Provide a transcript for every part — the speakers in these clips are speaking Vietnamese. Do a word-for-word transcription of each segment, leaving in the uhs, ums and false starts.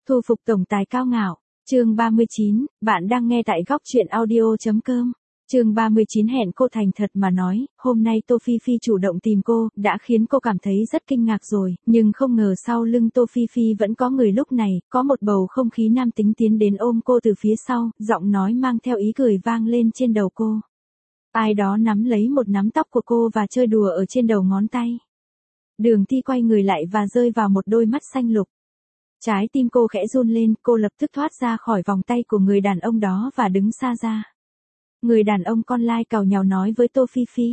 Thu phục tổng tài cao ngạo. Chương ba mươi chín, bạn đang nghe tại góc truyện audio chấm com. Chương ba mươi chín hẹn cô thành thật mà nói, hôm nay Tô Phi Phi chủ động tìm cô, đã khiến cô cảm thấy rất kinh ngạc rồi, nhưng không ngờ sau lưng Tô Phi Phi vẫn có người lúc này, có một bầu không khí nam tính tiến đến ôm cô từ phía sau, giọng nói mang theo ý cười vang lên trên đầu cô. Ai đó nắm lấy một nắm tóc của cô và chơi đùa ở trên đầu ngón tay. Đường Thi quay người lại và rơi vào một đôi mắt xanh lục. Trái tim cô khẽ run lên, cô lập tức thoát ra khỏi vòng tay của người đàn ông đó và đứng xa ra. Người đàn ông con lai càu nhàu nói với Tô Phi Phi.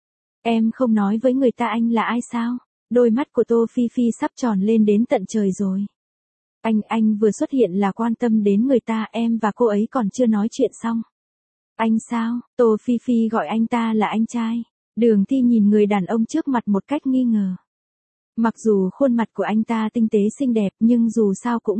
Em không nói với người ta anh là ai sao? Đôi mắt của Tô Phi Phi sắp tròn lên đến tận trời rồi. Anh, anh vừa xuất hiện là quan tâm đến người ta, em và cô ấy còn chưa nói chuyện xong. Anh sao? Tô Phi Phi gọi anh ta là anh trai. Đường Thi nhìn người đàn ông trước mặt một cách nghi ngờ. Mặc dù khuôn mặt của anh ta tinh tế xinh đẹp nhưng dù sao cũng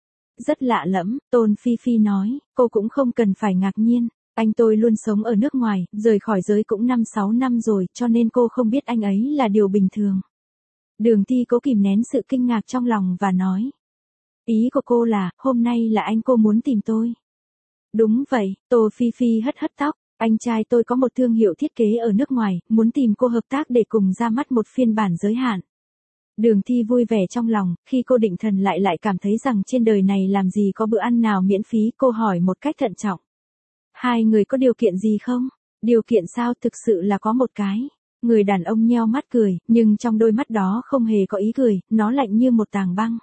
rất lạ lẫm, Tôn Phi Phi nói, cô cũng không cần phải ngạc nhiên. Anh tôi luôn sống ở nước ngoài, rời khỏi giới cũng năm sáu năm rồi, cho nên cô không biết anh ấy là điều bình thường. Đường Thi cố kìm nén sự kinh ngạc trong lòng và nói. Ý của cô là, hôm nay là anh cô muốn tìm tôi. Đúng vậy, Tô Phi Phi hất hất tóc. Anh trai tôi có một thương hiệu thiết kế ở nước ngoài, muốn tìm cô hợp tác để cùng ra mắt một phiên bản giới hạn. Đường Thi vui vẻ trong lòng, khi cô định thần lại lại cảm thấy rằng trên đời này làm gì có bữa ăn nào miễn phí, cô hỏi một cách thận trọng. Hai người có điều kiện gì không? Điều kiện sao? Thực sự là có một cái. Người đàn ông nheo mắt cười, nhưng trong đôi mắt đó không hề có ý cười, nó lạnh như một tảng băng.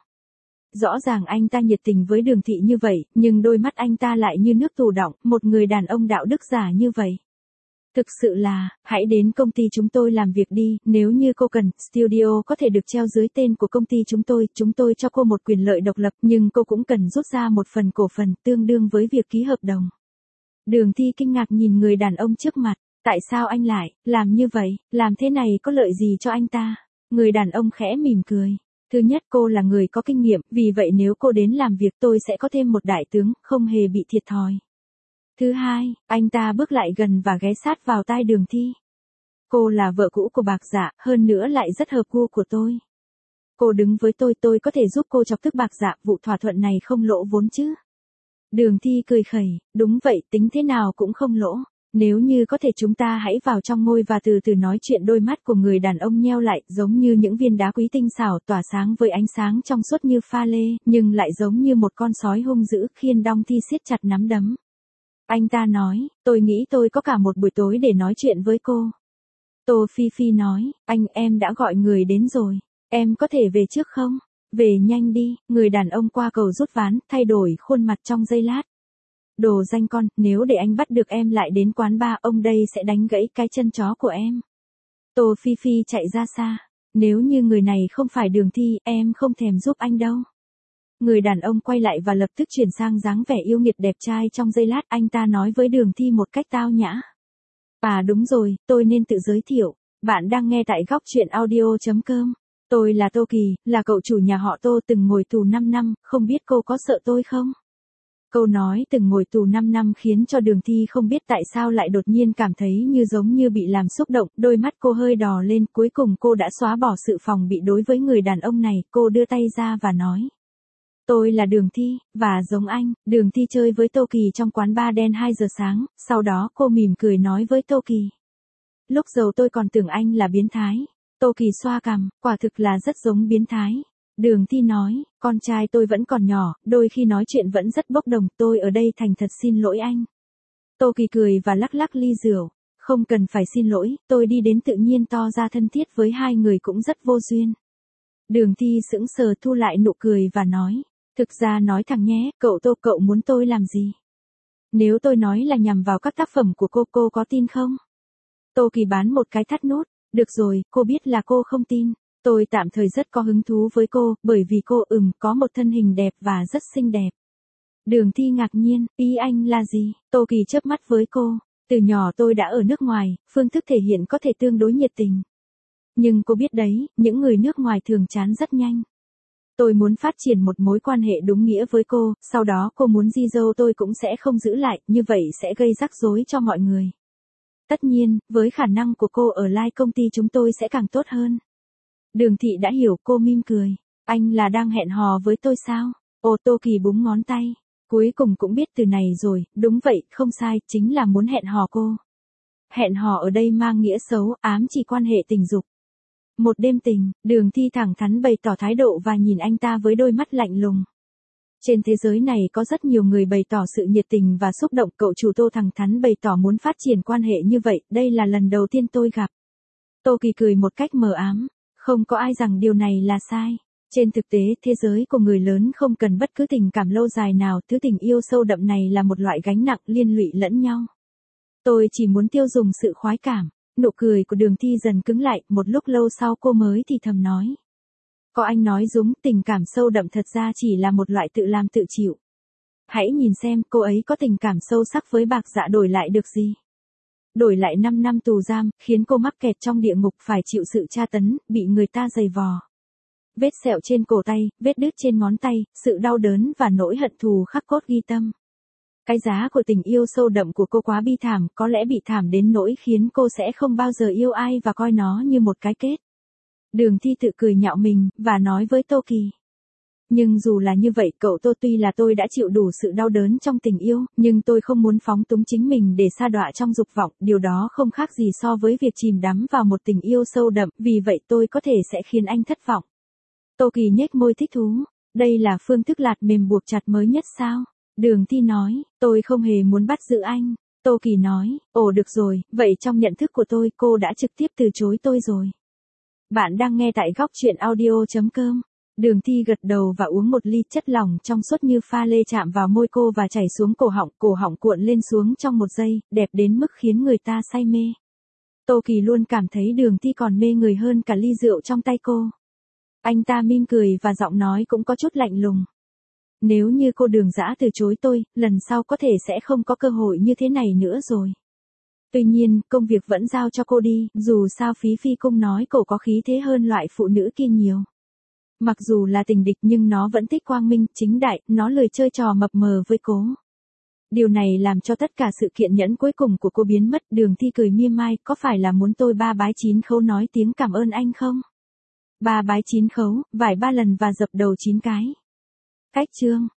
Rõ ràng anh ta nhiệt tình với Đường Thị như vậy, nhưng đôi mắt anh ta lại như nước tù đọng, một người đàn ông đạo đức giả như vậy. Thực sự là, hãy đến công ty chúng tôi làm việc đi, nếu như cô cần, studio có thể được treo dưới tên của công ty chúng tôi, chúng tôi cho cô một quyền lợi độc lập, nhưng cô cũng cần rút ra một phần cổ phần tương đương với việc ký hợp đồng. Đường Thi kinh ngạc nhìn người đàn ông trước mặt, tại sao anh lại làm như vậy, làm thế này có lợi gì cho anh ta? Người đàn ông khẽ mỉm cười. Thứ nhất, cô là người có kinh nghiệm, vì vậy nếu cô đến làm việc tôi sẽ có thêm một đại tướng, không hề bị thiệt thòi. Thứ hai, anh ta bước lại gần và ghé sát vào tai Đường Thi. Cô là vợ cũ của Bạc Dạ, hơn nữa lại rất hợp gu của tôi. Cô đứng với tôi, tôi có thể giúp cô chọc tức Bạc Dạ, vụ thỏa thuận này không lỗ vốn chứ? Đường Thi cười khẩy, đúng vậy, tính thế nào cũng không lỗ. Nếu như có thể chúng ta hãy vào trong ngôi và từ từ nói chuyện. Đôi mắt của người đàn ông nheo lại, giống như những viên đá quý tinh xảo tỏa sáng với ánh sáng trong suốt như pha lê, nhưng lại giống như một con sói hung dữ. Khiên Đong Thi siết chặt nắm đấm. Anh ta nói, tôi nghĩ tôi có cả một buổi tối để nói chuyện với cô. Tô Phi Phi nói, anh, em đã gọi người đến rồi. Em có thể về trước không? Về nhanh đi. Người đàn ông qua cầu rút ván, thay đổi khuôn mặt trong giây lát. Đồ danh con, nếu để anh bắt được em lại đến quán bar, ông đây sẽ đánh gãy cái chân chó của em. Tô Phi Phi chạy ra xa. Nếu như người này không phải Đường Thi, em không thèm giúp anh đâu. Người đàn ông quay lại và lập tức chuyển sang dáng vẻ yêu nghiệt đẹp trai trong giây lát. Anh ta nói với Đường Thi một cách tao nhã. À đúng rồi, tôi nên tự giới thiệu. Bạn đang nghe tại góc truyện audio chấm com. Tôi là Tô Kỳ, là cậu chủ nhà họ Tô từng ngồi tù năm năm, không biết cô có sợ tôi không? Câu nói từng ngồi tù năm năm khiến cho Đường Thi không biết tại sao lại đột nhiên cảm thấy như giống như bị làm xúc động, đôi mắt cô hơi đỏ lên, cuối cùng cô đã xóa bỏ sự phòng bị đối với người đàn ông này, cô đưa tay ra và nói. Tôi là Đường Thi, và giống anh, Đường Thi chơi với Tô Kỳ trong quán bar đen hai giờ sáng, sau đó cô mỉm cười nói với Tô Kỳ. Lúc đầu tôi còn tưởng anh là biến thái. Tô Kỳ xoa cằm, quả thực là rất giống biến thái. Đường Thi nói, con trai tôi vẫn còn nhỏ, đôi khi nói chuyện vẫn rất bốc đồng, tôi ở đây thành thật xin lỗi anh. Tô Kỳ cười và lắc lắc ly rượu, không cần phải xin lỗi, tôi đi đến tự nhiên to ra thân thiết với hai người cũng rất vô duyên. Đường Thi sững sờ thu lại nụ cười và nói, thực ra nói thẳng nhé, cậu Tô, cậu muốn tôi làm gì? Nếu tôi nói là nhằm vào các tác phẩm của cô, cô có tin không? Tô Kỳ bán một cái thắt nút, được rồi, cô biết là cô không tin. Tôi tạm thời rất có hứng thú với cô, bởi vì cô ừm có một thân hình đẹp và rất xinh đẹp. Đường Thi ngạc nhiên, ý anh là gì? Tô Kỳ chớp mắt với cô, từ nhỏ tôi đã ở nước ngoài, phương thức thể hiện có thể tương đối nhiệt tình. Nhưng cô biết đấy, những người nước ngoài thường chán rất nhanh. Tôi muốn phát triển một mối quan hệ đúng nghĩa với cô, sau đó cô muốn di dâu tôi cũng sẽ không giữ lại, như vậy sẽ gây rắc rối cho mọi người. Tất nhiên, với khả năng của cô ở Lai công ty chúng tôi sẽ càng tốt hơn. Đường Thị đã hiểu, cô mỉm cười. Anh là đang hẹn hò với tôi sao? Ô Tô Kỳ búng ngón tay. Cuối cùng cũng biết từ này rồi, đúng vậy, không sai, chính là muốn hẹn hò cô. Hẹn hò ở đây mang nghĩa xấu, ám chỉ quan hệ tình dục. Một đêm tình, Đường Thi thẳng thắn bày tỏ thái độ và nhìn anh ta với đôi mắt lạnh lùng. Trên thế giới này có rất nhiều người bày tỏ sự nhiệt tình và xúc động, cậu chủ Tô thẳng thắn bày tỏ muốn phát triển quan hệ như vậy, đây là lần đầu tiên tôi gặp. Tô Kỳ cười một cách mờ ám, không có ai rằng điều này là sai. Trên thực tế, thế giới của người lớn không cần bất cứ tình cảm lâu dài nào, thứ tình yêu sâu đậm này là một loại gánh nặng liên lụy lẫn nhau. Tôi chỉ muốn tiêu dùng sự khoái cảm. Nụ cười của Đường Thi dần cứng lại, một lúc lâu sau cô mới thì thầm nói. Có anh nói đúng, tình cảm sâu đậm thật ra chỉ là một loại tự làm tự chịu. Hãy nhìn xem, cô ấy có tình cảm sâu sắc với Bạc Dạ đổi lại được gì? Đổi lại năm năm tù giam, khiến cô mắc kẹt trong địa ngục phải chịu sự tra tấn, bị người ta giày vò. Vết sẹo trên cổ tay, vết đứt trên ngón tay, sự đau đớn và nỗi hận thù khắc cốt ghi tâm. Cái giá của tình yêu sâu đậm của cô quá bi thảm, có lẽ bị thảm đến nỗi khiến cô sẽ không bao giờ yêu ai và coi nó như một cái kết. Đường Thi tự cười nhạo mình, và nói với Tô Kỳ. Nhưng dù là như vậy, cậu Tô, tuy là tôi đã chịu đủ sự đau đớn trong tình yêu, nhưng tôi không muốn phóng túng chính mình để sa đọa trong dục vọng, điều đó không khác gì so với việc chìm đắm vào một tình yêu sâu đậm, vì vậy tôi có thể sẽ khiến anh thất vọng. Tô Kỳ nhếch môi thích thú, đây là phương thức lạt mềm buộc chặt mới nhất sao? Đường Thi nói, tôi không hề muốn bắt giữ anh. Tô Kỳ nói, ồ được rồi, vậy trong nhận thức của tôi, cô đã trực tiếp từ chối tôi rồi. Bạn đang nghe tại góc truyện audio chấm com. Đường Thi gật đầu và uống một ly chất lỏng trong suốt như pha lê chạm vào môi cô và chảy xuống cổ họng, cổ họng cuộn lên xuống trong một giây, đẹp đến mức khiến người ta say mê. Tô Kỳ luôn cảm thấy Đường Thi còn mê người hơn cả ly rượu trong tay cô. Anh ta mỉm cười và giọng nói cũng có chút lạnh lùng. Nếu như cô Đường Dã từ chối tôi, lần sau có thể sẽ không có cơ hội như thế này nữa rồi. Tuy nhiên, công việc vẫn giao cho cô đi, dù sao Phí Phi Cung nói cậu có khí thế hơn loại phụ nữ kia nhiều. Mặc dù là tình địch nhưng nó vẫn thích quang minh, chính đại, nó lười chơi trò mập mờ với cố. Điều này làm cho tất cả sự kiện nhẫn cuối cùng của cô biến mất. Đường Thi cười mỉa mai, có phải là muốn tôi ba bái chín khấu nói tiếng cảm ơn anh không? Ba bái chín khấu, vải ba lần và dập đầu chín cái. Cách chương